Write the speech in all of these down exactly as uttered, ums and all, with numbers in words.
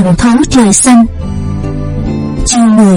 Không thấu trời xanh. Chương mười.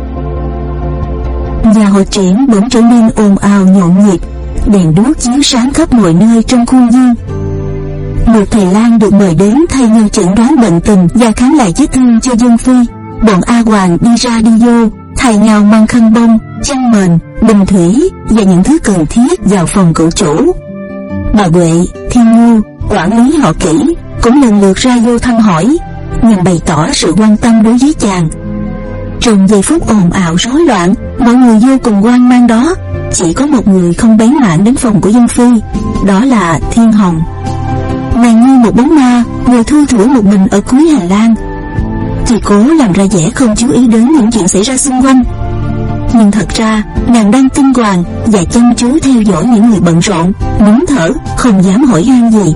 Nhà hội triển bỗng trở nên ồn ào nhộn nhịp, đèn đuốc chiếu sáng khắp mọi nơi trong khuôn viên. Một thầy lang được mời đến thay nhau chẩn đoán bệnh tình và khám lại vết thương cho dân phi. Bọn A Hoàng đi ra đi vô, thay nhau mang khăn bông, chăn mền, bình thủy và những thứ cần thiết vào phòng cậu chủ. Bà Huệ, Thiên Nhu, quản lý họ Kỷ cũng lần lượt ra vô thăm hỏi, nhằm bày tỏ sự quan tâm đối với chàng. Trong giây phút ồn ào rối loạn, mọi người vô cùng hoang mang đó, chỉ có một người không bén mảng đến phòng của dân phi, đó là Thiên Hồng. Nàng như một bóng ma ngồi thui thủi một mình ở cuối hành lang, thì cố làm ra vẻ không chú ý đến những chuyện xảy ra xung quanh. Nhưng thật ra nàng đang tinh hoàng và chăm chú theo dõi những người bận rộn, nín thở không dám hỏi han gì.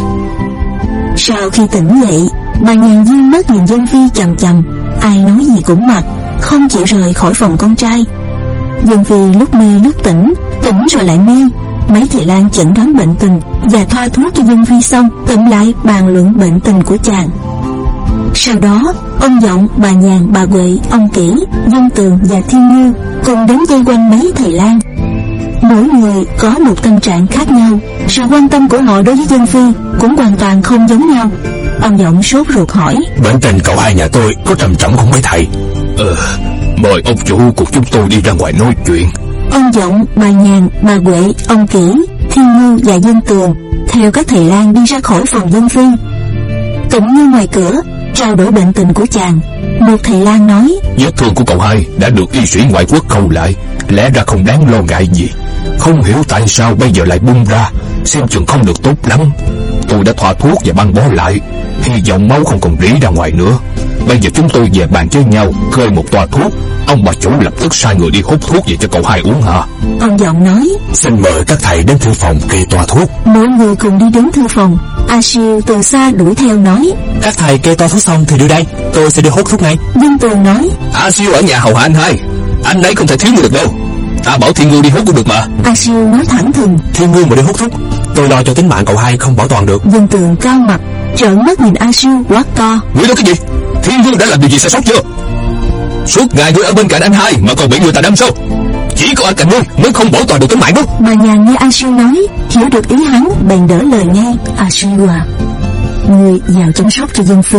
Sau khi tỉnh dậy, bà nhàn dương mắt nhìn dân phi chằm chằm, ai nói gì cũng mặc, không chịu rời khỏi phòng con trai. Dân phi lúc mê lúc tỉnh, tỉnh rồi lại mê. Mấy thầy lang chẩn đoán bệnh tình và thoa thuốc cho dân phi xong, tụm lại bàn luận bệnh tình của chàng. Sau đó, ông Giọng, bà Nhàn, bà Huệ, ông Kỷ, Dân Tường và Thiên Nhu cùng đến vây quanh mấy thầy lang. Mỗi người có một tâm trạng khác nhau, sự quan tâm của họ đối với dân phi cũng hoàn toàn không giống nhau. Ông Giọng sốt ruột hỏi: bệnh tình cậu hai nhà tôi có trầm trọng không mấy thầy? Ờ, mời ông chủ của chúng tôi đi ra ngoài nói chuyện. Ông Giọng, bà Nhàn, bà Huệ, ông Kỷ, Thiên Nhu và Dân Tường theo các thầy lang đi ra khỏi phòng dân phi. Cũng như ngoài cửa trao đổi bệnh tình của chàng, một thầy lang nói: vết thương của cậu hai đã được y sĩ ngoại quốc khâu lại, lẽ ra không đáng lo ngại gì. Không hiểu tại sao bây giờ lại bung ra, xem chừng không được tốt lắm. Tôi đã thoa thuốc và băng bó lại, hy vọng máu không còn rỉ ra ngoài nữa. Bây giờ chúng tôi về bàn với nhau khơi một toa thuốc. Ông bà chủ lập tức sai người đi hút thuốc về cho cậu hai uống hả? Ông Giọng nói: xin mời các thầy đến thư phòng kê toa thuốc. Mỗi người cùng đi đến thư phòng. A Siêu từ xa đuổi theo nói: các thầy kê toa thuốc xong thì đưa đây, tôi sẽ đi hút thuốc ngay. Dân Tường nói: A Siêu ở nhà hầu hạ anh hai, anh ấy không thể thiếu được đâu. Ta bảo Thiên Ngưu đi hút cũng được mà. A Siêu nói thẳng thừng: Thiên Ngưu mà đi hút thuốc, tôi lo cho tính mạng cậu hai không bảo toàn được. Dân Tường cao mặt trợn mắt nhìn A Siêu quát to: ngươi nói cái gì? Thiên Ngưu đã làm điều gì sai sót chưa? Suốt ngày ngươi ở bên cạnh anh hai mà còn bị người ta đâm sao? Chỉ có ở cạnh ngươi mới không bảo toàn được tính mạng đó. Bà Nhàn nghe A Siêu nói, hiểu được ý hắn, bèn đỡ lời nghe: A Siêu à, ngươi vào chăm sóc cho dân phi,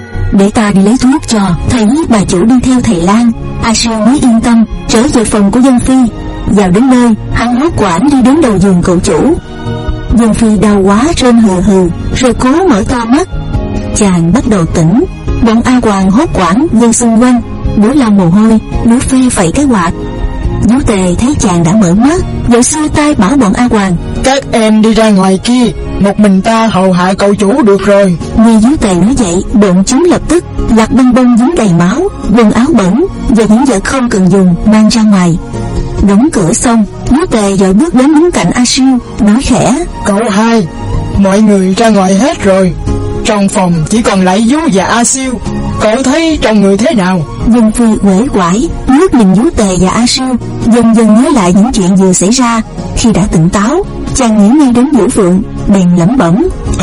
để ta đi lấy thuốc cho. Thấy bà chủ đi theo thầy lang, A Siêu mới yên tâm trở về phòng của dân phi. Vào đến nơi, hắn hốt quảng đi đến đầu giường cậu chủ. Dân phi đau quá rên hừ hừ, rồi cố mở to mắt. Chàng bắt đầu tỉnh. Bọn A Hoàng hốt quảng dân xung quanh, đứa lau mồ hôi, đứa phê phẩy cái quạt. Vú Tề thấy chàng đã mở mắt, vội xua tay bảo bọn A Hoàng: các em đi ra ngoài kia, một mình ta hầu hạ cậu chủ được rồi. Nghe vú Tề nói vậy, bọn chúng lập tức lặt băng bông dính đầy máu, quần áo bẩn và những vật không cần dùng mang ra ngoài. Đóng cửa xong, vú Tề vội bước đến đứng cạnh A Siêu, nói khẽ: cậu hai, mọi người ra ngoài hết rồi, trong phòng chỉ còn lại vú và A Siêu, cậu thấy trong người thế nào? Dân phi uể oải nước nhìn vú Tề và A Siêu, dần dần nhớ lại những chuyện vừa xảy ra. Khi đã tỉnh táo, chàng nghĩ ngay đến Vũ Phượng, bèn lẩm bẩm: à,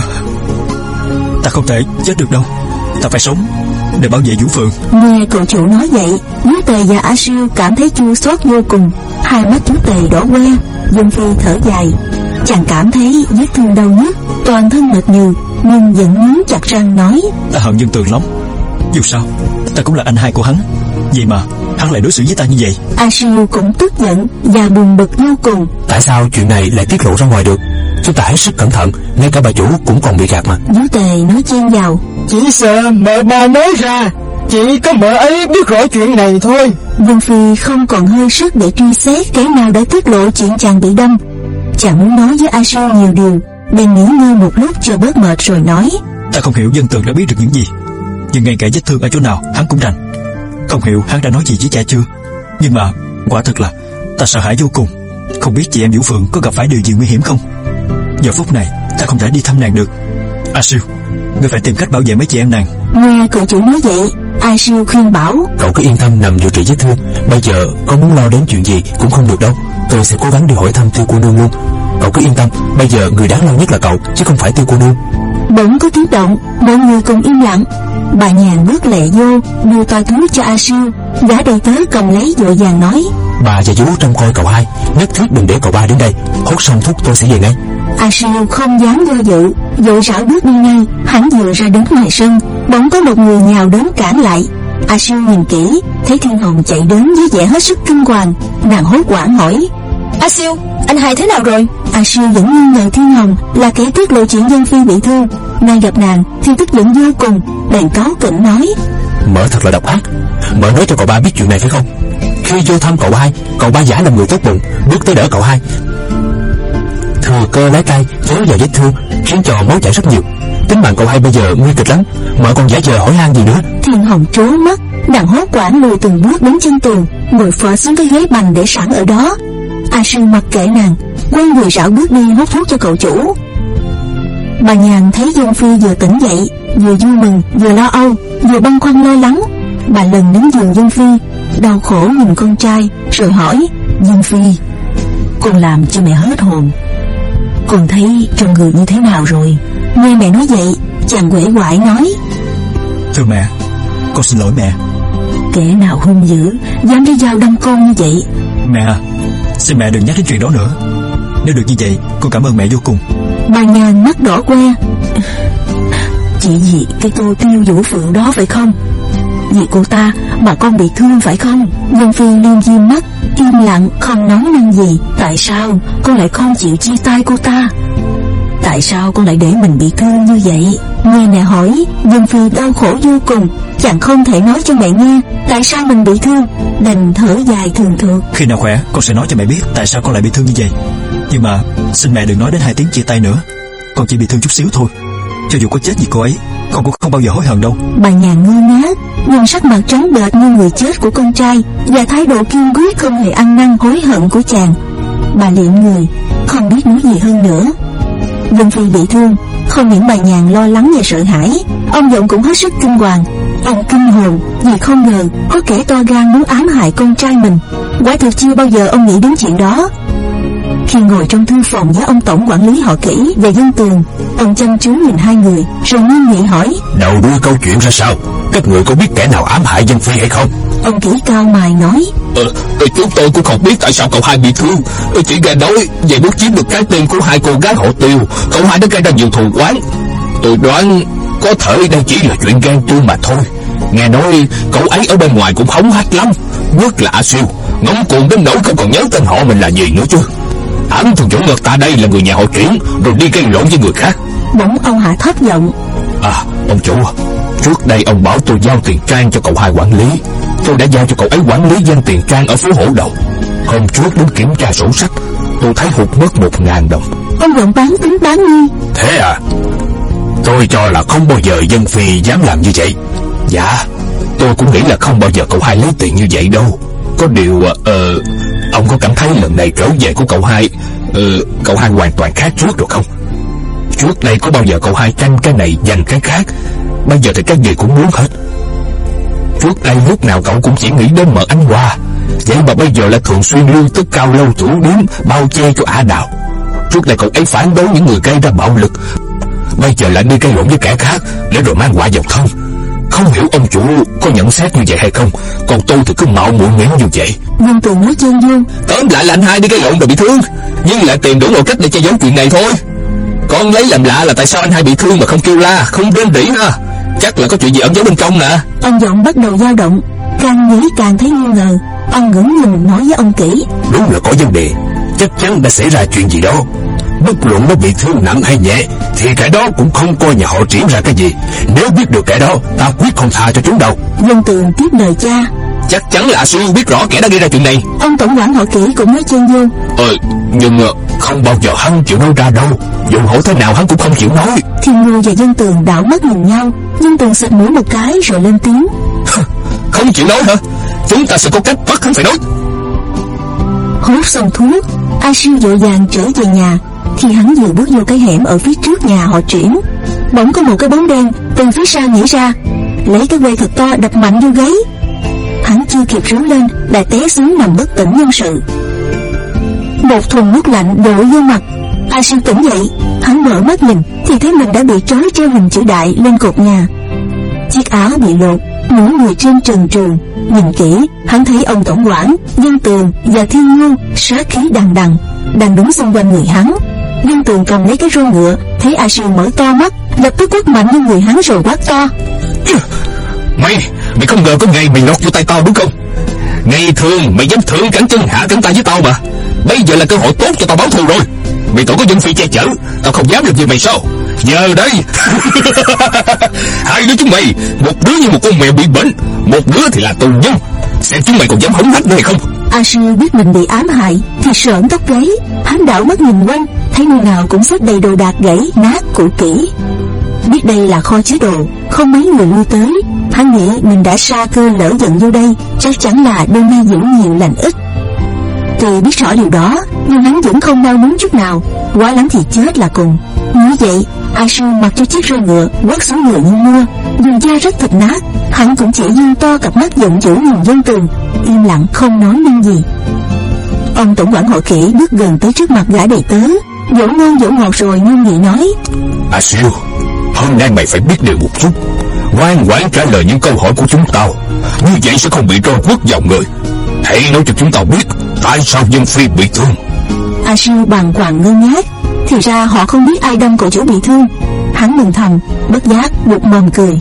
ta không thể chết được đâu, ta phải sống để bảo vệ Vũ Phượng. Nghe cậu chủ nói vậy, vú Tề và A Siêu cảm thấy chua xót vô cùng, hai mắt vú Tề đỏ que. Dân phi thở dài, chàng cảm thấy vết thương đau nhức, toàn thân mệt nhừ, nhưng vẫn nhướng chặt răng nói: ta hận Dân Tường lắm, dù sao ta cũng là anh hai của hắn, vậy mà hắn lại đối xử với ta như vậy. A Siêu cũng tức giận và buồn bực vô cùng. Tại sao chuyện này lại tiết lộ ra ngoài được? Chúng ta hết sức cẩn thận, ngay cả bà chủ cũng còn bị gạt mà. Vú Tề nói chen vào: chỉ sợ mẹ ba nói ra, chỉ có mẹ ấy biết rõ chuyện này thôi. Dân phi không còn hơi sức để truy xét kẻ nào đã tiết lộ chuyện chàng bị đâm. Chàng muốn nói với A Siêu nhiều điều, bèn nghỉ ngơi một lúc cho bớt mệt rồi nói: ta không hiểu Dân Tường đã biết được những gì, nhưng ngay cả vết thương ở chỗ nào hắn cũng rành. Không hiểu hắn đã nói gì với cha chưa, nhưng mà quả thật là ta sợ hãi vô cùng. Không biết chị em Vũ Phượng có gặp phải điều gì nguy hiểm không? Giờ phút này ta không thể đi thăm nàng được. A Siêu, ngươi phải tìm cách bảo vệ mấy chị em nàng. Nghe cậu chủ nói vậy, A Siêu khuyên bảo: cậu cứ yên tâm nằm điều trị vết thương. Bây giờ có muốn lo đến chuyện gì cũng không được đâu. Tôi sẽ cố gắng đi hỏi thăm Tiêu cô nương luôn. Cậu cứ yên tâm, bây giờ người đáng lo nhất là cậu, chứ không phải Tiêu cô nương. Bỗng có tiếng động, mọi người cùng im lặng. Bà Nhàn bước lẹ vô, đưa toa thuốc cho A Siêu. Gã đầy tớ cầm lấy vội vàng nói: Bà và vú trông coi cậu hai, nhất thiết đừng để cậu ba đến đây. Hốt xong thuốc tôi sẽ về ngay. A Siêu không dám do dự, vội rảo bước đi ngay. Hắn vừa ra đến ngoài sân, bỗng có một người nhào đến cản lại. A Siêu nhìn kỹ, thấy Thiên Hồng chạy đến với vẻ hết sức kinh hoàng. Nàng hốt hoảng hỏi: A Siêu, anh hai thế nào rồi? A Siêu vẫn nghi ngờ Thiên Hồng là kẻ tiết lộ chuyện Dân Phi bị thương. Nay gặp nàng thì tức giận vô cùng, bèn cáu kỉnh nói: Mợ thật là độc ác. Mợ nói cho cậu ba biết chuyện này phải không? Khi vô thăm cậu hai, cậu ba giả làm người tốt bụng, bước tới đỡ cậu hai, thừa cơ lấy tay véo vào vết thương, khiến cho máu chảy rất nhiều. Tính mạng cậu hai bây giờ nguy kịch lắm. Mợ còn giả vờ hỏi han gì nữa? Thiên Hồng trố mắt, nàng hốt hoảng lùi từng bước đến chân tường, ngồi phò xuống cái ghế bành để sẵn ở đó. A Siêu mặc kệ nàng, quay người rảo bước đi hút thuốc cho cậu chủ. Bà Nhàn thấy Dân Phi vừa tỉnh dậy, vừa vui mừng, vừa lo âu, vừa băn khoăn lo lắng. Bà lần đến giường Dân Phi, đau khổ nhìn con trai, rồi hỏi: Dân Phi, con làm cho mẹ hết hồn. Con thấy trong người như thế nào rồi? Nghe mẹ nói vậy, chàng quể quại nói: Thưa mẹ, con xin lỗi mẹ. Kẻ nào hung dữ dám lấy dao đâm con như vậy? Mẹ à, xin mẹ đừng nhắc đến chuyện đó nữa. Nếu được như vậy, con cảm ơn mẹ vô cùng. Bà Nhàn mắt đỏ que: Chỉ vì cái Tô Tiêu Vũ Phượng đó phải không? Vì cô ta mà con bị thương phải không? Dân Phi liêm diêm mắt, im lặng không nói năng gì. Tại sao con lại không chịu chia tay cô ta? Tại sao con lại để mình bị thương như vậy? Nghe mẹ hỏi, Dân Phi đau khổ vô cùng. Chàng không thể nói cho mẹ nghe tại sao mình bị thương, đành thở dài thường thượt. Khi nào khỏe, con sẽ nói cho mẹ biết tại sao con lại bị thương như vậy. Nhưng mà xin mẹ đừng nói đến hai tiếng chia tay nữa. Con chỉ bị thương chút xíu thôi. Cho dù có chết vì cô ấy, con cũng không bao giờ hối hận đâu. Bà Nhàn ngơ ngác, nhìn sắc mặt trắng bệch như người chết của con trai và thái độ kiên quyết không hề ăn năn hối hận của chàng. Bà liệm người, không biết nói gì hơn nữa. Dân Phi bị thương, không những bà Nhàn lo lắng và sợ hãi, ông Dọng cũng hết sức kinh hoàng. Ông kinh hồn vì không ngờ có kẻ to gan muốn ám hại con trai mình. Quả thực chưa bao giờ ông nghĩ đến chuyện đó. Khi ngồi trong thư phòng với ông tổng quản lý họ Kỷ và Dân Tường, ông chăm chú nhìn hai người rồi nghiêm nghị hỏi: Đầu đuôi câu chuyện ra sao? Các người có biết kẻ nào ám hại Dân Phi hay không? Ông Kỷ cao mày nói: Ờ, chúng tôi cũng không biết tại sao cậu hai bị thương. Tôi chỉ nghe nói về muốn chiếm được cái tên của hai cô gái họ Tiêu, cậu hai đã gây ra nhiều thù oán. Tôi đoán có thể đây chỉ là chuyện ghen tuông mà thôi. Nghe nói cậu ấy ở bên ngoài cũng hống hách lắm, nhất là A Siêu, ngông cuồng đến nỗi không còn nhớ tên họ mình là gì nữa chứ. Hắn thường dẫn ngược ta đây là người nhà họ Triển, rồi đi gây lộn với người khác. Bỗng ông hạ thấp giọng: À, ông chủ, trước đây ông bảo tôi giao tiền trang cho cậu hai quản lý. Tôi đã giao cho cậu ấy quản lý danh tiền trang ở phố Hổ Đầu. Hôm trước đến kiểm tra sổ sách, tôi thấy hụt mất một ngàn đồng. Ông Dọng bán tính bán nghi: Thế à? Tôi cho là không bao giờ Dân Phi dám làm như vậy. Dạ, tôi cũng nghĩ là không bao giờ cậu hai lấy tiền như vậy đâu. Có điều, ờ, uh, ông có cảm thấy lần này trở về của cậu hai, uh, cậu hai hoàn toàn khác trước rồi không? Trước đây có bao giờ cậu hai tranh cái này giành cái khác, bây giờ thì cái gì cũng muốn hết. Trước đây lúc nào cậu cũng chỉ nghĩ đến Mợ Ánh Hoa, vậy mà bây giờ lại thường xuyên lưu tức cao lâu thủ điếm bao che cho Ả Đào. Trước đây cậu ấy phản đối những người gây ra bạo lực, bây giờ lại đi gây lộn với kẻ khác để rồi mang họa vào thân. Không hiểu ông chủ có nhận xét như vậy hay không, còn tôi thì cứ mạo muội nghĩ như vậy. Dân Tường nói chen vô: Tóm lại là anh hai đi gây lộn rồi bị thương, nhưng lại tìm đủ mọi cách để che giấu chuyện này thôi. Con lấy làm lạ là tại sao anh hai bị thương mà không kêu la, không rên rỉ ha. Chắc là có chuyện gì ẩn giấu bên trong nè. Ông Dọng bắt đầu dao động, càng nghĩ càng thấy nghi ngờ. Ông ngẩng nhìn nói với ông Kỷ: Đúng là có vấn đề, chắc chắn đã xảy ra chuyện gì đó. Bất luận nó bị thương nặng hay nhẹ thì kẻ đó cũng không coi nhà họ Triển ra cái gì. Nếu biết được kẻ đó, ta quyết không tha cho chúng đâu. Dân Tường tiếp lời cha: Chắc chắn là A Siêu biết rõ kẻ đã gây ra chuyện này. Ông tổng quản họ Kỷ cũng nói chen vô: Ờ, nhưng không bao giờ hắn chịu nói ra đâu. Dù hỏi thế nào hắn cũng không chịu nói. Thiên Ngư và Dân Tường đảo mắt nhìn nhau. Dân Tường xịt mũi một cái rồi lên tiếng: Không chịu nói hả? Chúng ta sẽ có cách bắt hắn phải nói. Hút xong thuốc, A Siêu vội vàng trở về nhà. Khi hắn vừa bước vô cái hẻm ở phía trước nhà họ Triển, bỗng có một cái bóng đen từ phía sau nhảy ra, lấy cái que thật to đập mạnh vô gáy. Hắn chưa kịp rú lên đã té xuống nằm bất tỉnh nhân sự. Một thùng nước lạnh đổ vô mặt. A Siêu tỉnh dậy. Hắn mở mắt nhìn thì thấy mình đã bị trói treo hình chữ đại lên cột nhà. Chiếc áo bị lột, nửa người trên trần truồng. Nhìn kỹ, hắn thấy ông tổng quản, Dân Tường và Thiên Ngưu sát khí đằng đằng đang đứng xung quanh người hắn. Dân Tường cầm lấy cái roi ngựa, thấy A Siêu mở to mắt, lập tức quất mạnh lên người hắn rồi quát to: Mày, mày không ngờ có ngày mày lọt vô tay tao đúng không? Ngày thường mày dám thượng cẳng chân hạ cẳng tay với tao mà. Bây giờ là cơ hội tốt cho tao báo thù rồi. Mày tội có dân phi che chở, tao không dám được như mày sao? Giờ đây hai đứa chúng mày, một đứa như một con mèo bị bệnh, một đứa thì là tù nhân. Xem chúng mày còn dám hống hách nữa hay không? A Siêu biết mình bị ám hại thì sởn tóc gáy. Hắn đảo mắt nhìn quanh, thấy nơi nào cũng xếp đầy đồ đạc gãy nát cũ kỹ. Biết đây là kho chứa đồ, không mấy người lui tới. Hắn nghĩ mình đã sa cơ lỡ giận vô đây, chắc chắn là đêm nay giữ nhiều lành ít. Tuy biết rõ điều đó, nhưng hắn vẫn không đau muốn chút nào, quá lắm thì chết là cùng. Như vậy, A Siêu mặc cho chiếc roi ngựa quất xuống người như mưa, dùng da rất thịt nát. Hắn cũng chỉ dương to cặp mắt giận dữ nhìn Dân Tường, im lặng không nói nên gì. Ông tổng quản Hội Kỷ bước gần tới trước mặt gã đầy tớ, dỗ ngon dỗ ngọt rồi nghiêm nghị nói: A Siêu, hôm nay mày phải biết điều một chút, ngoan ngoãn trả lời những câu hỏi của chúng tao, như vậy sẽ không bị roi quất vào người. Hãy nói cho chúng tao biết tại sao Dân Phi bị thương. A Siêu bàng hoàng ngơ ngác, thì ra họ không biết ai đâm cậu chủ bị thương. Hắn mừng thầm, bất giác buột mồm cười.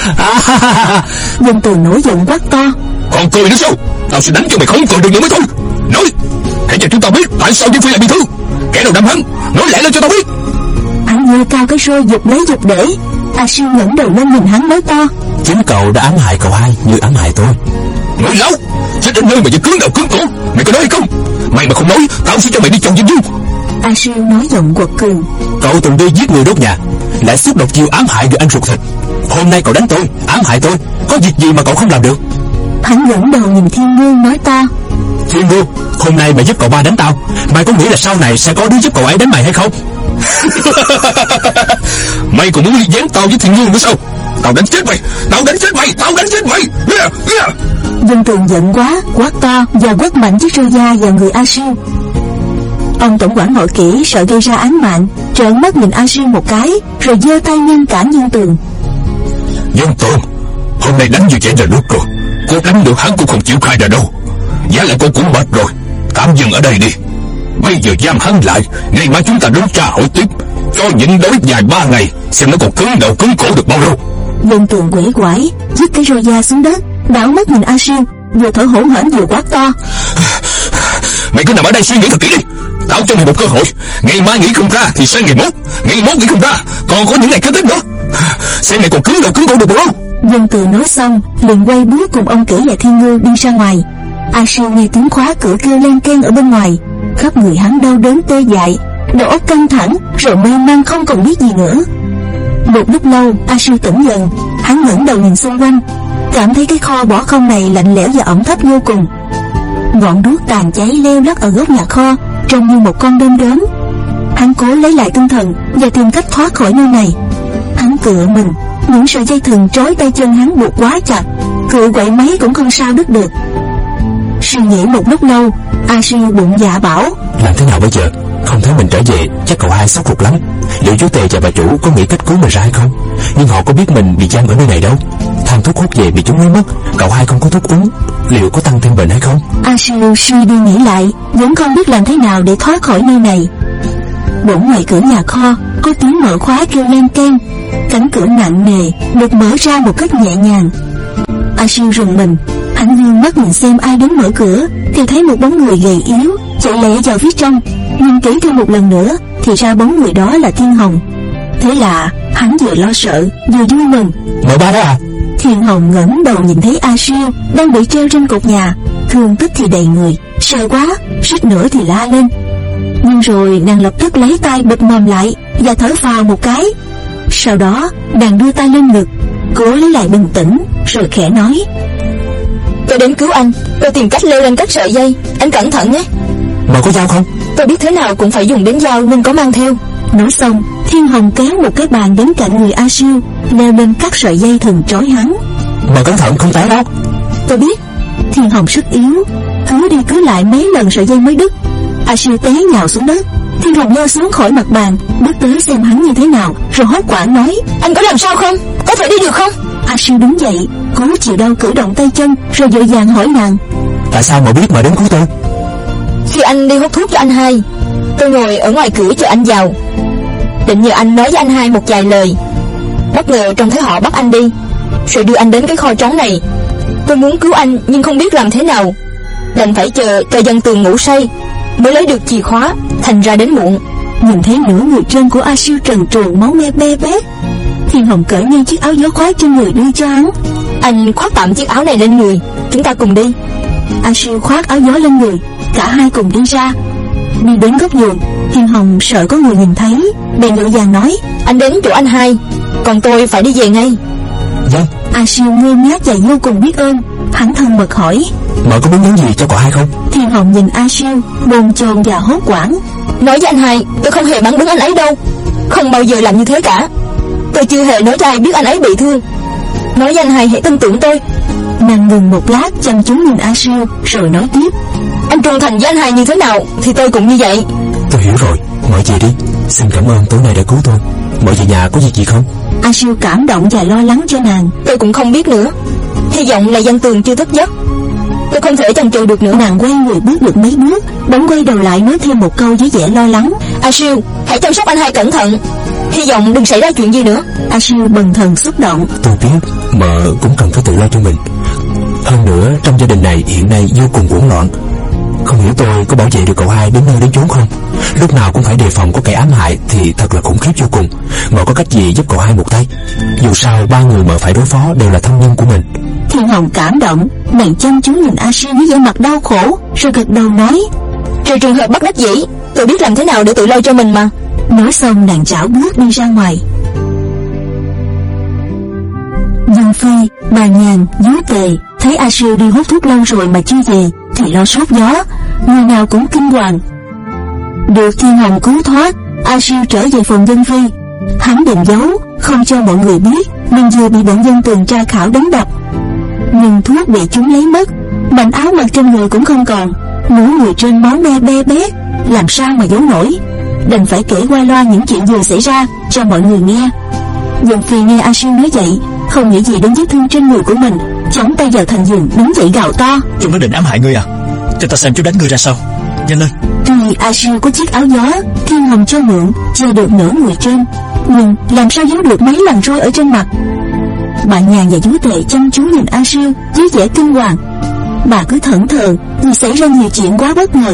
Dân Tường nổi giận quát to: Còn cười nữa sao? Tao sẽ đánh cho mày không cười được nữa mới thôi. Nói, hãy cho chúng tao biết tại sao Dân Phi lại bị thương. Kẻ nào đâm hắn, nói lẽ lên cho tao biết. Hắn giơ cao cái roi giật lấy giật để. A Siêu ngẩng đầu lên nhìn hắn nói to: Chính cậu đã ám hại cậu hai như ám hại tôi. Nói láo, chết đến nơi mà vẫn cứng đầu cứng cổ. Mày có nói hay không? Mày mà không nói, tao sẽ cho mày đi chồng Diêm Du. A Siêu nói giọng quật cường: Cậu từng đi giết người đốt nhà, lại xúc độc chiêu ám hại người anh ruột thịt. Hôm nay cậu đánh tôi, ám hại tôi, có việc gì mà cậu không làm được? Hắn ngẩng đầu nhìn Thiên Ngưu nói to: Thiên Ngưu, hôm nay mày giúp cậu ba đánh tao, mày có nghĩ là sau này sẽ có đứa giúp cậu ấy đánh mày hay không? Mày còn muốn đi dán tao với Thiên Ngưu nữa sao? Tao đánh chết mày, tao đánh chết mày, tao đánh chết mày. Yeah, yeah. Dân Tường giận quá, quát to và quất mạnh chiếc roi da vào người A Siêu. Ông tổng quản Hội Kỷ sợ gây ra án mạng, trợn mắt nhìn A Siêu một cái, rồi giơ tay ngăn cản Dân Tường. Dân Tường, hôm nay đánh như vậy là lúc rồi, cô đánh được hắn cũng không chịu khai ra đâu. Giá lại cô cũng mệt rồi, tạm dừng ở đây đi. Bây giờ giam hắn lại, ngày mai chúng ta đến tra hỏi tiếp, cho nhịn đói dài ba ngày, xem nó còn cứng đầu cứng cổ được bao lâu. Dân Tường quể quải, dứt cái roi da xuống đất, đảo mắt nhìn A Siêu, vừa thở hổn hển vừa quát to: Mày cứ nằm ở đây suy nghĩ thật kỹ đi, tao cho mày một cơ hội. Ngày mai nghĩ không ra thì sang ngày mốt, ngày mốt nghĩ không ra còn có những ngày kế tiếp nữa, xem mày còn cứng đầu cứng cổ được bao lâu. Dân Tường nói xong liền quay bước cùng ông Kỷ và Thiên Ngưu đi ra ngoài. A Siêu nghe tiếng khóa cửa kêu len keng ở bên ngoài, khắp người hắn đau đớn tê dại, đầu óc căng thẳng rồi mê man không còn biết gì nữa. Một lúc lâu A Siêu tỉnh dần, hắn ngẩng đầu nhìn xung quanh, cảm thấy cái kho bỏ không này lạnh lẽo và ẩm thấp vô cùng. Ngọn đuốc tàn cháy leo lắt ở góc nhà kho, trông như một con đom đóm. Hắn cố lấy lại tinh thần và tìm cách thoát khỏi nơi này. Hắn cựa mình, những sợi dây thừng trói tay chân hắn buộc quá chặt, cựa quậy mấy cũng không sao đứt được. Suy nghĩ một lúc lâu, A Siêu bụng dạ bảo: Làm thế nào bây giờ? Không thấy mình trở về, chắc cậu hai sốt ruột lắm. Liệu chú Tề và bà chủ có nghĩ cách cứu mình ra hay không? Nhưng họ có biết mình bị giam ở nơi này đâu. Thang thuốc hút về bị chúng lấy mất, cậu hai không có thuốc uống, liệu có tăng thêm bệnh hay không? A Siêu suy đi nghĩ lại, vẫn không biết làm thế nào để thoát khỏi nơi này. Bỗng ngoài cửa nhà kho có tiếng mở khóa kêu len keng, cánh cửa nặng nề được mở ra một cách nhẹ nhàng. A Siêu rùng mình, hắn dương mắt nhìn xem ai đến mở cửa, thì thấy một bóng người gầy yếu chạy lẹ vào phía trong. Nhìn kỹ thêm một lần nữa thì ra bóng người đó là Thiên Hồng. Thế là hắn vừa lo sợ vừa vui mừng. Mợ ba đó à? Thiên Hồng ngẩng đầu nhìn thấy A Siêu đang bị treo trên cột nhà, thương tích thì đầy người, sợ quá, suýt nữa thì la lên. Nhưng rồi nàng lập tức lấy tay bịt mồm lại và thở phào một cái. Sau đó nàng đưa tay lên ngực, cố lấy lại bình tĩnh, rồi khẽ nói: Tôi đến cứu anh, tôi tìm cách leo lên các sợi dây, anh cẩn thận nhé. Mà có dao không? Tôi biết thế nào cũng phải dùng đến dao nên có mang theo. Nói xong, Thiên Hồng kéo một cái bàn đến cạnh người A Siêu, leo lên các sợi dây thừng trói hắn. Mà cẩn thận không té đó. Tôi biết. Thiên Hồng sức yếu, cứ đi cứ lại mấy lần sợi dây mới đứt. A Siêu té nhào xuống đất, Thiên Hồng leo xuống khỏi mặt bàn, bước tới xem hắn như thế nào, rồi hốt quảng nói: Anh có làm sao không? Có thể đi được không? A Siêu đứng dậy, cố chịu đau cử động tay chân, rồi vội vàng hỏi nàng: Tại sao mà biết mà đến cứu tôi? Khi anh đi hút thuốc cho anh hai, tôi ngồi ở ngoài cửa chờ anh vào, định nhờ anh nói với anh hai một vài lời. Bất ngờ trông thấy họ bắt anh đi, rồi đưa anh đến cái kho trống này. Tôi muốn cứu anh nhưng không biết làm thế nào, đành phải chờ cho Dân Tường ngủ say mới lấy được chìa khóa, thành ra đến muộn. Nhìn thấy nửa người trên của A Siêu trần truồng máu me be bét, Thiên Hồng cởi ngay chiếc áo gió khoác trên người đưa cho hắn. Anh khoác tạm chiếc áo này lên người, chúng ta cùng đi. A Siêu khoác áo gió lên người, cả hai cùng đi ra. Đi đến góc giường, Thiên Hồng sợ có người nhìn thấy, bèn vội vàng nói: Anh đến chỗ anh hai, còn tôi phải đi về ngay. Vâng. A Siêu ngơ ngác và vô cùng biết ơn. Hắn thân mật hỏi: Mợ có muốn nhắn gì cho cậu hai không? Thiên Hồng nhìn A Siêu bồn chồn và hốt hoảng: Nói với anh hai, tôi không hề bắn đứng anh ấy đâu, không bao giờ làm như thế cả. Tôi chưa hề nói cho ai biết anh ấy bị thương. Nói với anh hai hãy tin tưởng tôi. Nàng ngừng một lát chăm chú nhìn A Siêu, rồi nói tiếp: Anh trung thành với anh hai như thế nào thì tôi cũng như vậy. Tôi hiểu rồi, mợ về đi. Xin cảm ơn tối nay đã cứu tôi. Mợ về nhà có việc gì không? A Siêu cảm động và lo lắng cho nàng. Tôi cũng không biết nữa, hy vọng là Dân Tường chưa thức giấc. Tôi không thể chần chừ được nữa. Nàng quay người bước được mấy bước, bỗng quay đầu lại nói thêm một câu với vẻ lo lắng: A Siêu, hãy chăm sóc anh hai cẩn thận, hy vọng đừng xảy ra chuyện gì nữa. A Siêu bần thần xúc động: Tôi biết, mợ cũng cần phải tự lo cho mình. Hơn nữa trong gia đình này hiện nay vô cùng hỗn loạn. Không hiểu tôi có bảo vệ được cậu hai đến nơi đến chốn không? Lúc nào cũng phải đề phòng có kẻ ám hại thì thật là khủng khiếp vô cùng. Mợ có cách gì giúp cậu hai một tay? Dù sao ba người mợ phải đối phó đều là thân nhân của mình. Thiên Hồng cảm động, nàng chăm chú nhìn A Siêu với vẻ mặt đau khổ, rồi gật đầu nói: Trừ trường hợp bất đắc dĩ, tôi biết làm thế nào để tự lo cho mình mà. Nói xong nàng chảo bước đi ra ngoài. Dương Phi, bà Nhàn, Dú Tề thấy A Siêu đi hút thuốc lâu rồi mà chưa về thì lo sốt gió, người nào cũng kinh hoàng. Được Thiên Hồng cứu thoát, A Siêu trở về phòng Dân Phi. Hắn định giấu, không cho mọi người biết mình vừa bị bọn Dân Tường tra khảo đánh đập, nhưng thuốc bị chúng lấy mất, mảnh áo mặc trên người cũng không còn, nửa người trên máu me be bét, làm sao mà giấu nổi. Đành phải kể qua loa những chuyện vừa xảy ra cho mọi người nghe. Dân Phi nghe A Siêu nói vậy, không nghĩ gì đến vết thương trên người của mình, chống tay vào thành giường đứng dậy gào to: Chúng nó định ám hại ngươi à? Cho ta xem chúng đánh ngươi ra sao. Nhanh lên. Tuy A Siêu có chiếc áo gió Thiên Hồng cho mượn che được nửa người trên, nhưng làm sao giấu được mấy lần roi ở trên mặt. Bà Nhàn và Dú Tề chăm chú nhìn A Siêu với vẻ kinh hoàng. Bà cứ thẫn thờ vì xảy ra nhiều chuyện quá bất ngờ.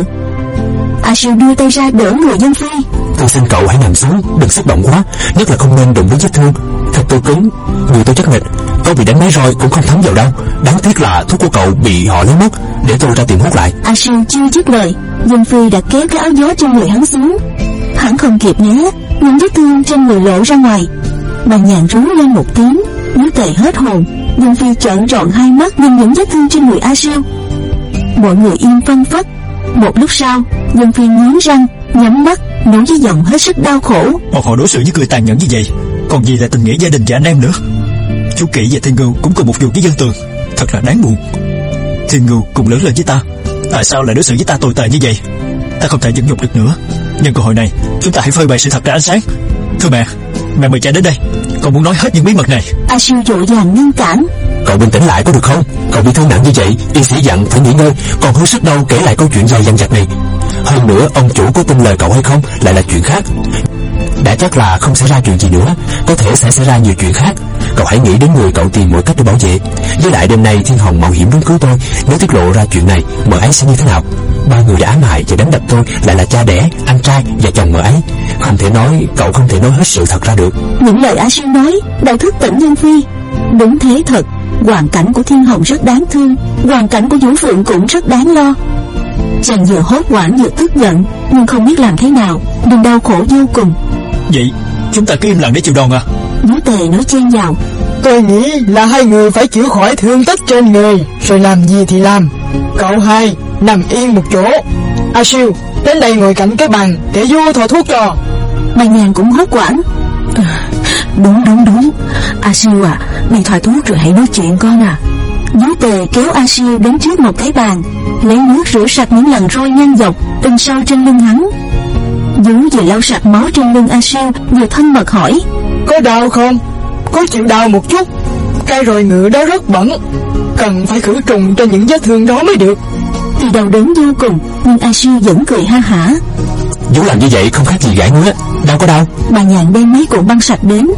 A Siêu đưa tay ra đỡ người Dân Phi: Tôi xin cậu hãy nằm xuống, đừng xúc động quá, nhất là không nên đụng đến vết thương. Thật tôi cứng, người tôi chắc nịch. Tôi bị đánh mấy roi cũng không thấm vào đâu. Đáng tiếc là thuốc của cậu bị họ lấy mất, để tôi ra tìm hút lại. A Siêu chưa dứt lời, Dân Phi đã kéo cái áo gió trên người hắn xuống. Hắn không kịp né, những vết thương trên người lộ ra ngoài. Bà Nhàn rú lên một tiếng, Dú Tề hết hồn. Dân Phi trợn tròn hai mắt nhìn những vết thương trên người A Siêu. Mọi người im phăng phắc. Một lúc sau, Dân Phi nghiến răng, nhắm mắt, nói với giọng hết sức đau khổ: Bọn họ đối xử với người tàn nhẫn như vậy, còn gì là tình nghĩa gia đình và anh em nữa. Chú Kỵ và Thiên Ngưu cũng cùng một ruột với Dân Tường, thật là đáng buồn. Thiên Ngưu cùng lớn lên với ta, tại sao lại đối xử với ta tồi tệ như vậy? Ta không thể nhẫn nhục được nữa. Nhân cơ hội này, chúng ta hãy phơi bày sự thật ra ánh sáng. Thưa mẹ, mẹ mời cha đến đây, con muốn nói hết những bí mật này. A Siêu vội vàng ngăn cản: Cậu bình tĩnh lại có được không? Cậu bị thương nặng như vậy, y sĩ dặn phải nghỉ ngơi, còn hơi sức đâu kể lại câu chuyện dài dằng dặc này. Hơn nữa ông chủ có tin lời cậu hay không lại là chuyện khác. Đã chắc là không xảy ra chuyện gì nữa, có thể sẽ xảy ra nhiều chuyện khác. Cậu hãy nghĩ đến người cậu tìm mọi cách để bảo vệ. Với lại đêm nay Thiên Hồng mạo hiểm đến cứu tôi, nếu tiết lộ ra chuyện này, mợ ấy sẽ như thế nào? Ba người đã ám hại và đánh đập tôi lại là cha đẻ, anh trai và chồng mợ ấy. Không thể nói, cậu không thể nói hết sự thật ra được. Những lời A Siêu nói đã thức tỉnh Dân Phi. Đúng thế thật, hoàn cảnh của Thiên Hồng rất đáng thương, hoàn cảnh của Vũ Phượng cũng rất đáng lo. Chàng vừa hốt hoảng vừa tức giận, nhưng không biết làm thế nào, nên đau khổ vô cùng. Vậy chúng ta cứ im lặng để chịu đòn à? Dú Tề nói chen vào: Tôi nghĩ là hai người phải chịu khỏi thương tích trên người, rồi làm gì thì làm. Cậu hai nằm yên một chỗ. A Siêu, đến đây ngồi cạnh cái bàn để vua thọ thuốc cho. Bà Nhàn cũng hốt hoảng: Đúng đúng đúng, A Siêu à, đi thoa thuốc rồi hãy nói chuyện con à. Dú Tề kéo A Siêu đến trước một cái bàn, lấy nước rửa sạch những lần roi ngang dọc in sâu trên lưng hắn. Vú vừa lau sạch máu trên lưng A Siêu, vừa thân mật hỏi: Có đau không? Có chịu đau một chút. Cái roi ngựa đó rất bẩn, cần phải khử trùng cho những vết thương đó mới được. Thì đau đớn vô cùng, nhưng A Siêu vẫn cười ha hả. Vú làm như vậy không khác gì gãi ngứa, đâu có đau. Bà Nhàn đem mấy cuộn băng sạch đến.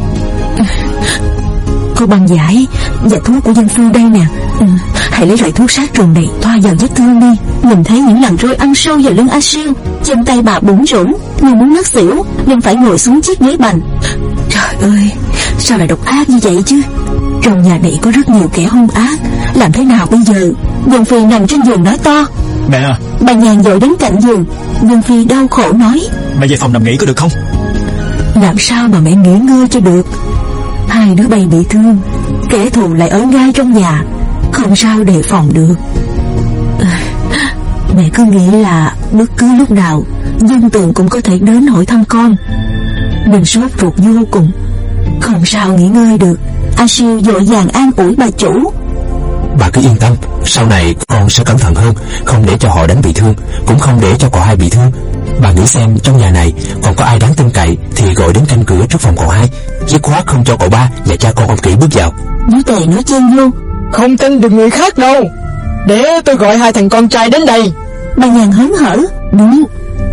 Cô băng giải và thuốc của Dân Phi đây nè. ừ, Hãy lấy loại thuốc sát trùng này thoa vào vết thương đi. Nhìn thấy những làn roi ăn sâu vào lưng A Siêu, chân tay bà bủn rủn như muốn ngất xỉu, nên phải ngồi xuống chiếc ghế bành. Trời ơi, sao lại độc ác như vậy chứ? Trong nhà này có rất nhiều kẻ hung ác, làm thế nào bây giờ? Dân Phi nằm trên giường nói to. Mẹ à! Bà Nhàn vội đến cạnh giường. Dân Phi đau khổ nói: Mẹ về phòng nằm nghỉ có được không? Làm sao mà mẹ nghỉ ngơi cho được? Hai đứa bay bị thương, kẻ thù lại ở ngay trong nhà, không sao đề phòng được. Mẹ cứ nghĩ là bất cứ lúc nào Dân Tường cũng có thể đến hỏi thăm con, nên sốt ruột vô cùng, không sao nghỉ ngơi được. A Siêu vội vàng an ủi bà chủ: Bà cứ yên tâm, sau này con sẽ cẩn thận hơn, không để cho họ đánh bị thương, cũng không để cho cậu hai bị thương. Bà nghĩ xem, trong nhà này còn có ai đáng tin cậy thì gọi đến canh cửa trước phòng cậu hai, dứt khoát không cho cậu ba và cha con ông Kỷ bước vào. Vú Tề nói chen vô: Không tin được người khác đâu, để tôi gọi hai thằng con trai đến đây. Bà Nhàn hớn hở: Đúng,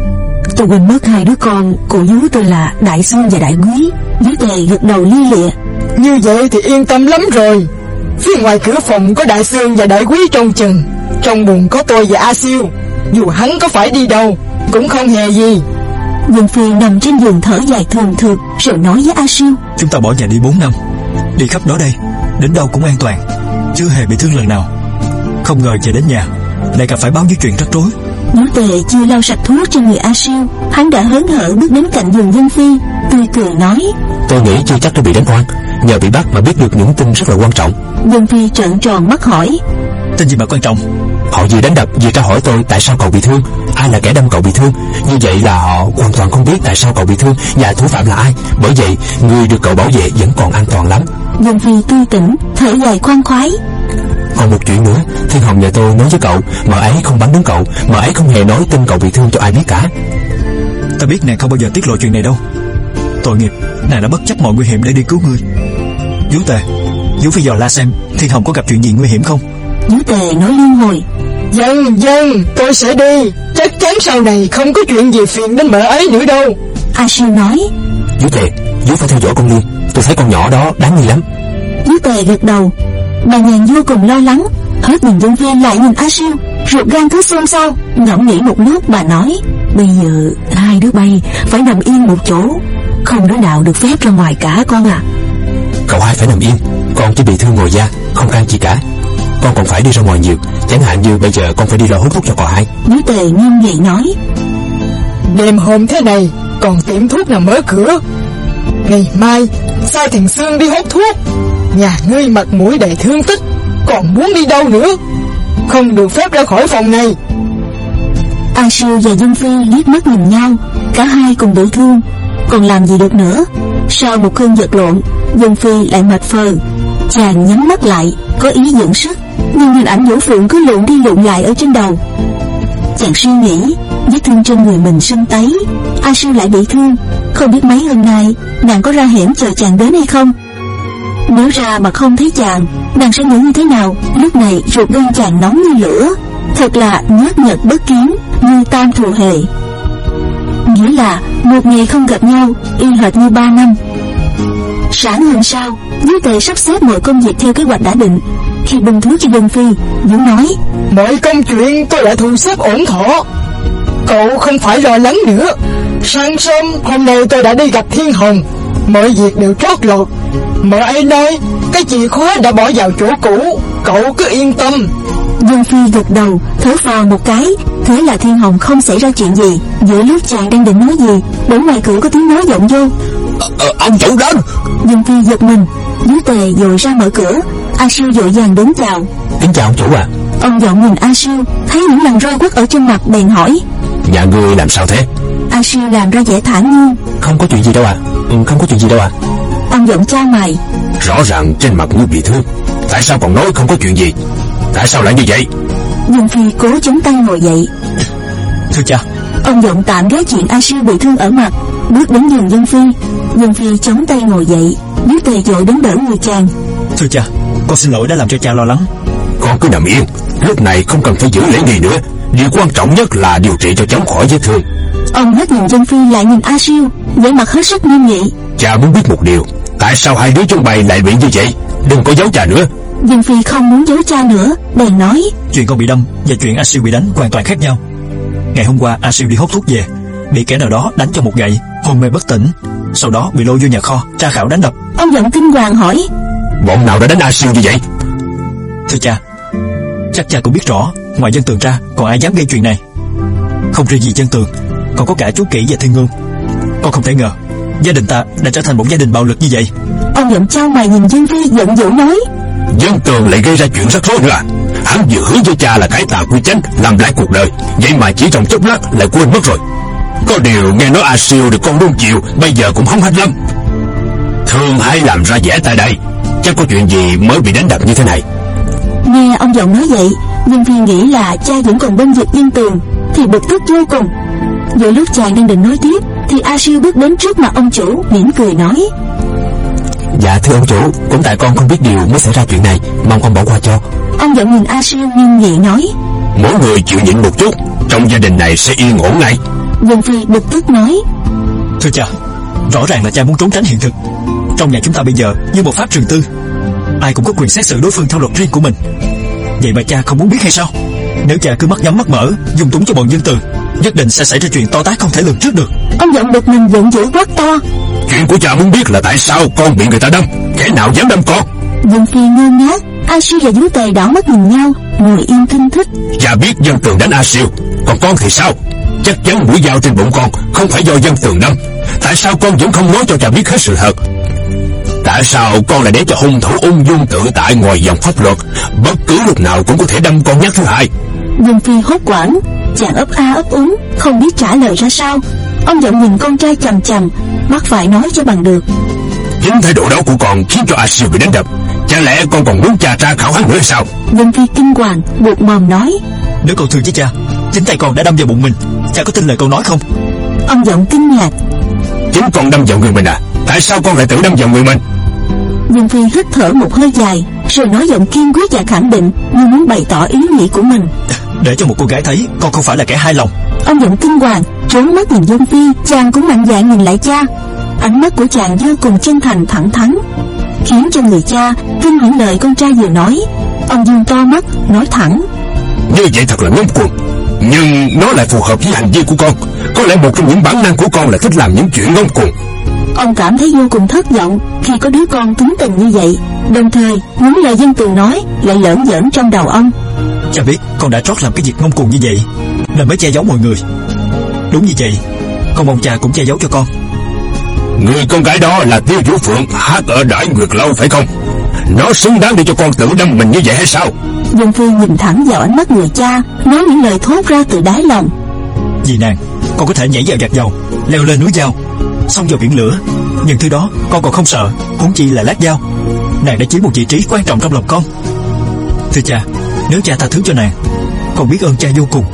tôi quên mất hai đứa con của vú tôi là Đại Xuân và Đại Quý. Vú Tề gật đầu lia lịa: Như vậy thì yên tâm lắm rồi. Phía ngoài cửa phòng có Đại Sơn và Đại Quý trông chừng, trong buồng có tôi và A Siêu. Dù hắn có phải đi đâu cũng không hề gì. Dân Phi nằm trên giường thở dài thường thượt, rồi nói với A Siêu: Chúng ta bỏ nhà đi bốn năm, đi khắp đó đây, đến đâu cũng an toàn, chưa hề bị thương lần nào. Không ngờ về đến nhà lại gặp phải bao nhiêu chuyện rắc rối. Vú Tề chưa lau sạch thuốc trên người A Siêu, hắn đã hớn hở bước đến cạnh giường Dân Phi, tươi cười nói: Tôi nghĩ chưa chắc tôi bị đánh oan, nhờ bị bắt mà biết được những tin rất là quan trọng. Dân Phi trợn tròn mắt hỏi: Tin gì mà quan trọng? Họ vừa đánh đập vừa tra hỏi tôi tại sao cậu bị thương, ai là kẻ đâm cậu bị thương. Như vậy là họ hoàn toàn không biết tại sao cậu bị thương và thủ phạm là ai. Bởi vậy người được cậu bảo vệ vẫn còn an toàn lắm. Dân Phi tươi tỉnh, thở dài khoan khoái: Còn một chuyện nữa, Thiên Hồng nhà tôi nói với cậu, mà ấy không bắn đến cậu, mà ấy không hề nói tin cậu bị thương cho ai biết cả. Ta biết nàng không bao giờ tiết lộ chuyện này đâu. Tội nghiệp, nàng đã bất chấp mọi nguy hiểm để đi cứu ngươi. Vú Tề, vú phải dò la xem Thiên Hồng có gặp chuyện gì nguy hiểm không. Vú Tề nói liên hồi: Dân dân, tôi sẽ đi, chắc chắn sau này không có chuyện gì phiền đến mẹ ấy nữa đâu. A Siêu nói: Vú Tề, vú phải theo dõi con Liên, tôi thấy con nhỏ đó đáng nghi lắm. Vú Tề gật đầu. Bà Nhàn vô cùng lo lắng, hết nhìn Dân Phi lại nhìn A Siêu, ruột gan cứ xôn xao. Ngẫm nghĩ một lúc, bà nói: Bây giờ hai đứa bay phải nằm yên một chỗ, không đứa nào được phép ra ngoài cả con à. Cậu hai phải nằm yên, con chỉ bị thương ngoài da, không can chi cả. Con còn phải đi ra ngoài nhiều, chẳng hạn như bây giờ con phải đi lo hút thuốc cho cậu hai. Vú Tề nghiêm nghị nói: Đêm hôm thế này còn tiệm thuốc nào mở cửa? Ngày mai sai thằng Sương đi hút thuốc. Nhà ngươi mặt mũi đầy thương tích, còn muốn đi đâu nữa? Không được phép ra khỏi phòng này. A Siêu và Dân Phi liếc mắt nhìn nhau, cả hai cùng bị thương, còn làm gì được nữa. Sau một cơn vật lộn, Dân Phi lại mệt phờ. Chàng nhắm mắt lại, có ý dưỡng sức, nhưng hình ảnh Vũ Phượng cứ lộn đi lộn lại ở trên đầu. Chàng suy nghĩ, vết thương trên người mình sưng tấy, A Siêu lại bị thương, không biết mấy hôm nay nàng có ra hẻm chờ chàng đến hay không. Nếu ra mà không thấy chàng, nàng sẽ nghĩ như thế nào? Lúc này ruột gan chàng nóng như lửa, thật là nhớt nhợt bất kiến, như tam thù hề. Nghĩa là một ngày không gặp nhau, y hệt như ba năm. Sáng hôm sau, Vú Tề sắp xếp mọi công việc theo kế hoạch đã định. Khi bưng thuốc cho Dân Phi, Vú nói: Mọi công chuyện tôi đã thu xếp ổn thỏa, cậu không phải lo lắng nữa. Sáng sớm hôm nay tôi đã đi gặp Thiên Hồng, mọi việc đều trót lọt. Mợ ấy nói cái chìa khóa đã bỏ vào chỗ cũ, cậu cứ yên tâm. Dân Phi gật đầu, thở phào một cái. Thế là Thiên Hồng không xảy ra chuyện gì. Giữa lúc chàng đang định nói gì, bỗng ngoài cửa có tiếng nói vọng vô: ờ, ờ, Ông chủ đến. Dân Phi giật mình, Vú Tề dội ra mở cửa. A Siêu vội vàng đến chào: Kính chào ông chủ ạ. Ông giọng nhìn A Siêu, thấy những làn roi quất ở trên mặt, bèn hỏi: Nhà ngươi làm sao thế? A Siêu làm ra vẻ thản nhiên: Không có chuyện gì đâu ạ. ừ, Không có chuyện gì đâu ạ. Ông giọng chau mày: Rõ ràng trên mặt ngươi bị thương, tại sao còn nói không có chuyện gì? Tại sao lại như vậy? Dân Phi cố chống tay ngồi dậy: Thưa cha, Ông Giọng tạm gác chuyện A Siêu bị thương ở mặt, bước đến giường Dân Phi. Dân Phi chống tay ngồi dậy, biết tay dội đến đỡ người chàng. Thưa cha, con xin lỗi đã làm cho cha lo lắng. Con cứ nằm yên, lúc này không cần phải giữ lễ nghi nữa. Điều quan trọng nhất là điều trị cho cháu khỏi vết thương. Ông hết nhìn Dân Phi lại nhìn A Siêu, vẻ mặt hết sức nghiêm nghị. Cha muốn biết một điều, tại sao hai đứa chúng mày lại bị như vậy? Đừng có giấu cha nữa. Dân Phi không muốn giấu cha nữa, bèn nói: Chuyện con bị đâm và chuyện A Siêu bị đánh hoàn toàn khác nhau. Ngày hôm qua A Siêu đi hốt thuốc về, bị kẻ nào đó đánh cho một gậy, hôn mê bất tỉnh. Sau đó bị lôi vô nhà kho, tra khảo đánh đập. Ông Giọng kinh hoàng hỏi: Bọn nào đã đánh A Siêu như vậy? Thưa cha, chắc cha cũng biết rõ, ngoài Dân Tường ra còn ai dám gây chuyện này. Không riêng gì Dân Tường, còn có cả chú Kỷ và Thiên Ngôn. Con không thể ngờ gia đình ta đã trở thành một gia đình bạo lực như vậy. Ông Giọng trao mày nhìn Dân Phi giận dữ nói: Dân Tường lại gây ra chuyện rắc rối nữa à? Hắn vừa hứa với cha là cải tạo quy chánh, làm lại cuộc đời, vậy mà chỉ trong chốc lát lại quên mất rồi. Có điều nghe nói A Siêu được con nuông chiều, bây giờ cũng hống hách lắm. Thường hay làm ra vẻ tại đây, chắc có chuyện gì mới bị đánh đập như thế này. Nghe ông Giọng nói vậy, Dân Phi nghĩ là cha vẫn còn bênh vực Dân Tường, thì bực tức vô cùng. Giữa lúc chàng đang định nói tiếp, thì A Siêu bước đến trước mặt ông chủ, mỉm cười nói: Dạ thưa ông chủ, cũng tại con không biết điều mới xảy ra chuyện này, mong ông bỏ qua cho. Ông Giọng nhìn A Siêu nghiêm nghị nói: Mỗi người chịu nhịn một chút, trong gia đình này sẽ yên ổn ngay. Dân Phi bực tức nói: Thưa cha, rõ ràng là cha muốn trốn tránh hiện thực. Trong nhà chúng ta bây giờ như một pháp trường tư, ai cũng có quyền xét xử đối phương theo luật riêng của mình. Vậy mà cha không muốn biết hay sao? Nếu cha cứ mắt nhắm mắt mở, dung túng cho bọn Dân Tường, nhất định sẽ xảy ra chuyện to tát không thể lường trước được. Ông Giọng bực mình giận dữ quát to: Chuyện của cha muốn biết là tại sao con bị người ta đâm, kẻ nào dám đâm con? Dân Phi ngơ ngác. A Siêu và Vú Tề đảo mắt nhìn nhau, ngồi im kinh thích. Cha biết Dân Tường đánh A Siêu, còn con thì sao? Chắc chắn mũi dao trên bụng con không phải do Dân Tường đâm. Tại sao con vẫn không nói cho cha biết hết sự thật? Tại sao con lại để cho hung thủ ung dung tự tại ngoài vòng pháp luật, bất cứ lúc nào cũng có thể đâm con nhát thứ hai? Dân Phi hốt hoảng, chàng ấp a ấp úng, không biết trả lời ra sao. Ông Giọng nhìn con trai chằm chằm, bắt phải nói cho bằng được. Chính thái độ đó của con khiến cho A Siêu bị đánh đập. Chả lẽ con còn muốn cha tra khảo hắn nữa sao? Dân Phi kinh hoàng, buột mồm nói: Nếu con thương với cha, chính tay con đã đâm vào bụng mình, cha có tin lời con nói không? Ông Giọng kinh ngạc: Chính con đâm vào người mình à? Tại sao con lại tự đâm vào người mình? Dân Phi hít thở một hơi dài, rồi nói giọng kiên quyết và khẳng định, như muốn bày tỏ ý nghĩ của mình. Để cho một cô gái thấy con không phải là kẻ hai lòng. Ông Giọng kinh hoàng, trốn mắt nhìn Dân Phi. Chàng cũng mạnh dạn nhìn lại cha. Ánh mắt của chàng vô cùng chân thành thẳng thắn, khiến cho người cha tin những lời con trai vừa nói. Ông dương to mắt nói thẳng: Như vậy thật là ngông cuồng, nhưng nó lại phù hợp với hành vi của con. Có lẽ một trong những bản năng của con là thích làm những chuyện ngông cuồng. Ông cảm thấy vô cùng thất vọng khi có đứa con tính tình như vậy. Đồng thời những lời Dân Tường nói lại lởn giởn trong đầu ông. Cha biết con đã trót làm cái việc ngông cuồng như vậy nên mới che giấu mọi người. Đúng như vậy, con mong cha cũng che giấu cho con. Người con gái đó là Tiêu Vũ Phượng hát ở Đại Nguyệt Lâu phải không? Nó xứng đáng để cho con tự đâm mình như vậy hay sao? Dân Phi nhìn thẳng vào ánh mắt người cha, nói những lời thốt ra từ đáy lòng. Vì nàng, con có thể nhảy vào vạc dầu, leo lên núi dao, xông vào biển lửa, nhưng thứ đó con còn không sợ, huống chi là lát dao. Nàng đã chiếm một vị trí quan trọng trong lòng con. Thưa cha, nếu cha tha thứ cho nàng, con biết ơn cha vô cùng.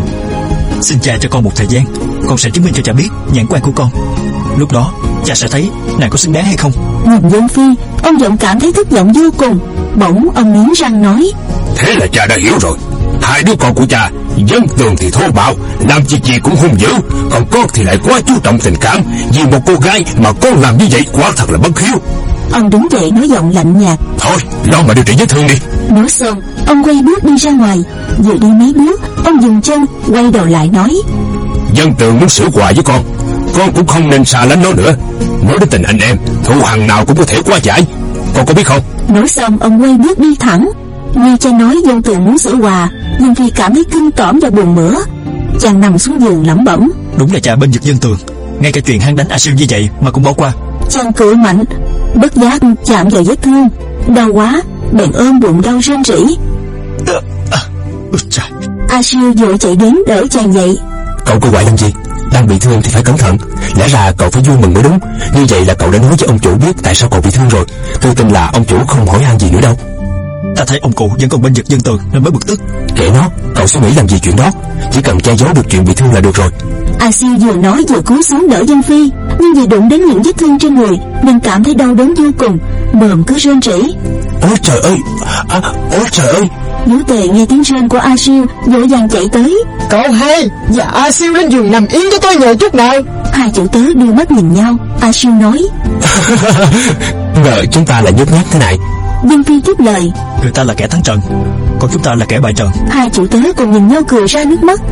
Xin cha cho con một thời gian, con sẽ chứng minh cho cha biết nhãn quan của con. Lúc đó cha sẽ thấy nàng có xứng đáng hay không. Nhìn Dân Phi, ông Giọng cảm thấy thất vọng vô cùng. Bỗng ông nghiến răng nói: Thế là cha đã hiểu rồi. Hai đứa con của cha, Dân Tường thì thô bạo, làm việc gì cũng hung dữ, còn con thì lại quá chú trọng tình cảm. Vì một cô gái mà con làm như vậy quả thật là bất hiếu. Ông đứng dậy nói giọng lạnh nhạt: Thôi, lo mà điều trị vết thương đi. Nói xong, ông quay bước đi ra ngoài. Vừa đi mấy bước, ông dừng chân, quay đầu lại nói: Dân Tường muốn xử quà với con, con cũng không nên xa lánh nó nữa. Nói đến tình anh em, thù hằn nào cũng có thể hóa giải, con có biết không? Nói xong, ông quay bước đi thẳng. Nghe cha nói Dân Tường muốn xử quà, Dân Phi cảm thấy kinh tởm và buồn bã. Chàng nằm xuống giường lẩm bẩm: Đúng là cha bên vực Dân Tường, ngay cả chuyện hắn đánh A Siêu như vậy mà cũng bỏ qua. Chàng cười mạnh, bất giác chạm vào vết thương, đau quá, bèn ôm bụng đau rên rỉ. À, à, trời. A Siêu vội chạy đến đỡ chàng dậy. Cậu cứ quậy làm gì? Đang bị thương thì phải cẩn thận. Lẽ ra cậu phải vui mừng mới đúng. Như vậy là cậu đã nói với ông chủ biết tại sao cậu bị thương rồi. Tôi tin là ông chủ không hỏi han gì nữa đâu. Ta thấy ông cụ vẫn còn bên vực Dân Tường nên mới bực tức. Kệ nó, cậu suy nghĩ làm gì chuyện đó. Chỉ cần che giấu được chuyện bị thương là được rồi. A Siêu vừa nói vừa cúi xuống đỡ Dân Phi, nhưng vì đụng đến những vết thương trên người nên cảm thấy đau đớn vô cùng, mồm cứ rên rỉ. Ôi trời ơi, à, ôi trời ơi. Vũ Tề nghe tiếng rên của A Siêu vội vàng chạy tới. Cậu hai và A Siêu lên giường nằm yên cho tôi nhờ chút nào. Hai chủ tớ đưa mắt nhìn nhau. A Siêu nói: ngờ chúng ta là nhút nhát thế này. Dân Phi tiếp lời: Người ta là kẻ thắng trận, còn chúng ta là kẻ bại trận. Hai chủ tớ cùng nhìn nhau cười ra nước mắt.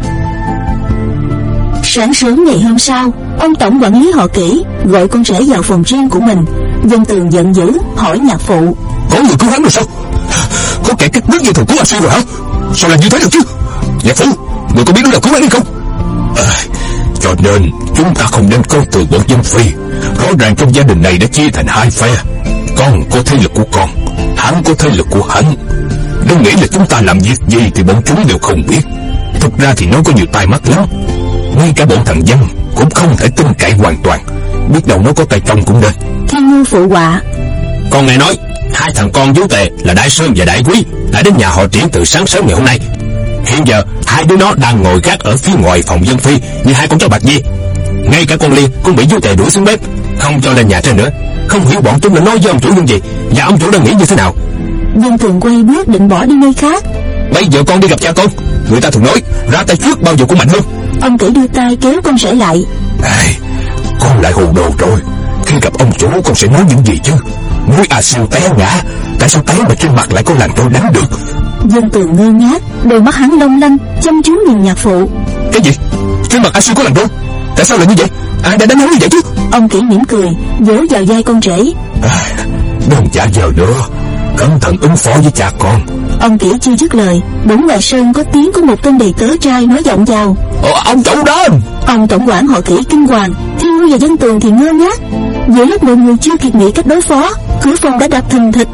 Sáng sớm ngày hôm sau, ông tổng quản lý họ Kỷ gọi con rể vào phòng riêng của mình. Dân Tường giận dữ hỏi nhạc phụ: Có người cứu hắn rồi sao? Có kẻ cắt đứt dây thừng cứu A Siêu rồi hả? Sao làm như thế được chứ? Nhạc phụ, người có biết đối là cứu hắn hay không? À, cho nên chúng ta không nên coi thường bọn Dân Phi. Rõ ràng trong gia đình này đã chia thành hai phe. Con có thế lực của con, hắn có thế lực của hắn. Nếu nghĩ là chúng ta làm việc gì thì bọn chúng đều không biết. Thực ra thì nó có nhiều tai mắt lắm. Ngay cả bọn thằng Dân cũng không thể tin cậy hoàn toàn. Biết đâu nó có tay trong cũng nên. Thiên Ngư phụ họa: Con nghe nói hai thằng con Vũ Tề là Đại Sơn và Đại Quý đã đến nhà họ Triển từ sáng sớm ngày hôm nay. Hiện giờ hai đứa nó đang ngồi gác ở phía ngoài phòng Dân Phi như hai con chó bạc gì. Ngay cả con Liên cũng bị Vũ Tề đuổi xuống bếp, không cho lên nhà trên nữa. Không hiểu bọn chúng đã nói với ông chủ những gì, và ông chủ đang nghĩ như thế nào. Dân Tường quay bước định bỏ đi nơi khác. Bây giờ con đi gặp cha con. Người ta thường nói ra tay trước bao giờ cũng mạnh hơn. Ông Kỷ đưa tay kéo con rể lại. À, con lại hồ đồ rồi. Khi gặp ông chủ con sẽ nói những gì chứ? Nói A Siêu té ngã, tại sao té mà trên mặt lại có làm tôi đánh được? Dân Tường ngơ ngác, đôi mắt hắn long lanh chăm chú nhìn nhạc phụ. Cái gì? Trên mặt A Siêu có làm đâu? Tại sao lại như vậy? Ai đã đánh hắn như vậy chứ? Ông Kỷ mỉm cười vỗ vào vai con rể. À, đừng giả vờ nữa, cẩn thận ứng phó với cha con. Ông Kỷ chưa dứt lời, bỗng ngoài sân có tiếng của một tên đầy tớ trai nói vọng vào: Ờ, ông chủ đó. Ông tổng quản họ Kỷ kinh hoàng, Thiên Ngư và Dân Tường thì ngơ ngác. Giữa lúc mọi người chưa kịp nghĩ cách đối phó, cửa phòng đã đập thình thịch.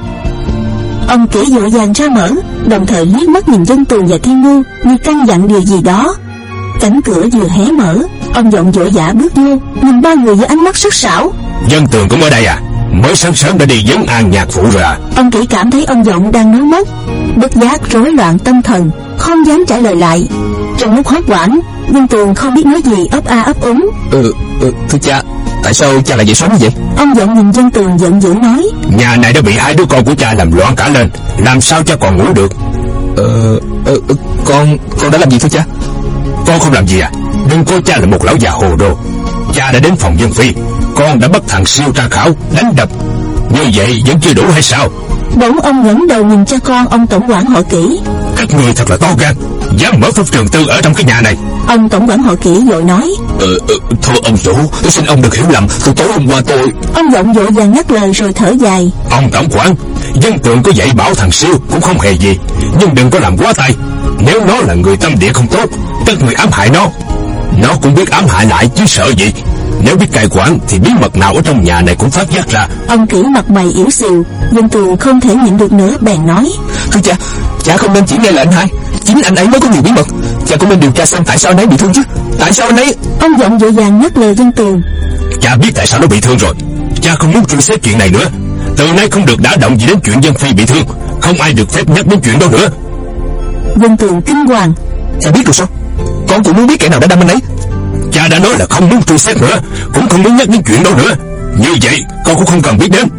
Ông Kỷ vội vàng ra mở, đồng thời liếc mắt nhìn Dân Tường và Thiên Ngư như căn dặn điều gì đó. Cánh cửa vừa hé mở, ông vọng vội vã bước vô, nhìn ba người với ánh mắt sắc sảo. Dân Tường cũng ở đây à? Mới sáng sớm đã đi vấn an nhạc phụ rồi à? Ông Kỷ cảm thấy ông vọng đang nói móc, bất giác rối loạn tâm thần, không dám trả lời lại. Trong lúc hốt hoảng, Dân Tường không biết nói gì, ấp a ấp úng. Ừ, ừ, thưa cha, tại sao cha lại dậy sớm như vậy? Ông vọng nhìn Dân Tường giận dữ nói: Nhà này đã bị hai đứa con của cha làm loạn cả lên, làm sao cha còn ngủ được? Ờ, ờ, con, con đã làm gì thưa cha? Con không làm gì à? Đừng coi cha là một lão già hồ đồ. Cha đã đến phòng Dân Phi, con đã bắt thằng Siêu tra khảo, đánh đập. Như vậy vẫn chưa đủ hay sao? Bỗng ông ngẩng đầu nhìn cha con ông tổng quản họ Kỷ. Các người thật là to gan, dám mở phòng trường tư ở trong cái nhà này. Ông tổng quản họ Kỷ vội nói: Ờ, ờ thôi ông chủ, tôi xin ông đừng hiểu lầm, từ tối hôm qua tôi... Ông vọng vội vàng ngắt lời rồi thở dài: Ông tổng quản, Dân Tường có dạy bảo thằng Siêu cũng không hề gì, nhưng đừng có làm quá tay. Nếu nó là người tâm địa không tốt, các người ám hại nó, nó cũng biết ám hại lại chứ sợ gì. Nếu biết cai quản thì bí mật nào ở trong nhà này cũng phát giác ra. Ông Kỷ mặt mày yếu xìu. Dân Tường không thể nhịn được nữa bèn nói: Thưa cha, cha không nên chỉ nghe lời anh hai. Chính anh ấy mới có nhiều bí mật. Cha cũng nên điều tra xem tại sao anh ấy bị thương chứ. Tại sao anh ấy... Ông vọng vội vàng ngắt lời Dân Tường: Cha biết tại sao nó bị thương rồi. Cha không muốn truy xét chuyện này nữa. Từ nay không được đả động gì đến chuyện Dân Phi bị thương. Không ai được phép nhắc đến chuyện đó nữa. Dân Tường kinh hoàng: Cha biết rồi sao? Con cũng muốn biết kẻ nào đã đâm anh ấy. Cha đã nói là không muốn truy xét nữa, cũng không muốn nhắc đến chuyện đó nữa. Như vậy con cũng không cần biết đến.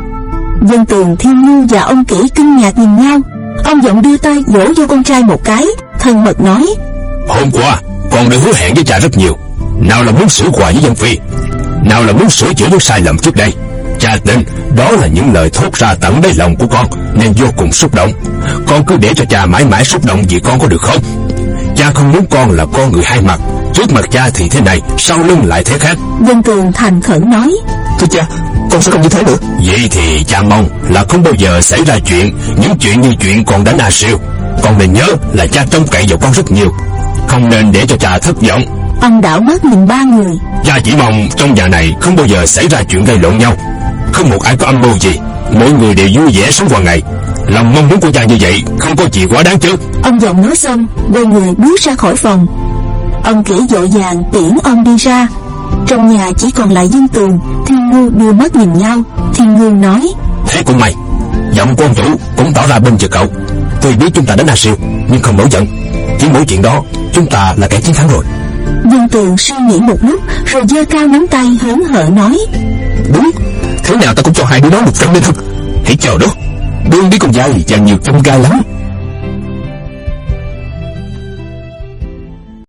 Dân Tường, Thiên Ngư và ông Kỷ kinh ngạc nhìn nhau. Ông vọng đưa tay vỗ vô con trai một cái, thân mật nói: Hôm qua con đã hứa hẹn với cha rất nhiều. Nào là muốn sửa quà với Dân Phi, nào là muốn sửa chữa những sai lầm trước đây. Cha tin đó là những lời thốt ra tận đáy lòng của con, nên vô cùng xúc động. Con cứ để cho cha mãi mãi xúc động vì con có được không? Cha không muốn con là con người hai mặt, trước mặt cha thì thế này, sau lưng lại thế khác. Dân Tường thành khẩn nói: Thưa cha, con sẽ không như thế nữa. Vậy thì cha mong là không bao giờ xảy ra chuyện, những chuyện như chuyện con đánh A Siêu. Con nên nhớ là cha trông cậy vào con rất nhiều, không nên để cho cha thất vọng. Ông đảo mắt nhìn ba người: Cha chỉ mong trong nhà này không bao giờ xảy ra chuyện gây lộn nhau, không một ai có âm mưu gì, mỗi người đều vui vẻ sống qua ngày. Lòng mong muốn của cha như vậy không có gì quá đáng chứ. Ông vọng nói xong quay người bước ra khỏi phòng. Ông Kỷ vội vàng tiễn ông đi ra. Trong nhà chỉ còn lại Dân Tường, Thiên Ngư đưa mắt nhìn nhau. Thiên Ngư nói: Thế cũng may, Giọng của ông chủ cũng tỏ ra bên chực cậu. Tôi biết chúng ta đánh A Siêu, nhưng không nổi giận. Chỉ mỗi chuyện đó, chúng ta là kẻ chiến thắng rồi. Dương Tường suy nghĩ một lúc rồi giơ cao nắm tay hớn hở nói: Đúng, thế nào ta cũng cho hai đứa nó một trận lên thật. Hãy chờ đó, đương biết con dai và nhiều trong gai lắm.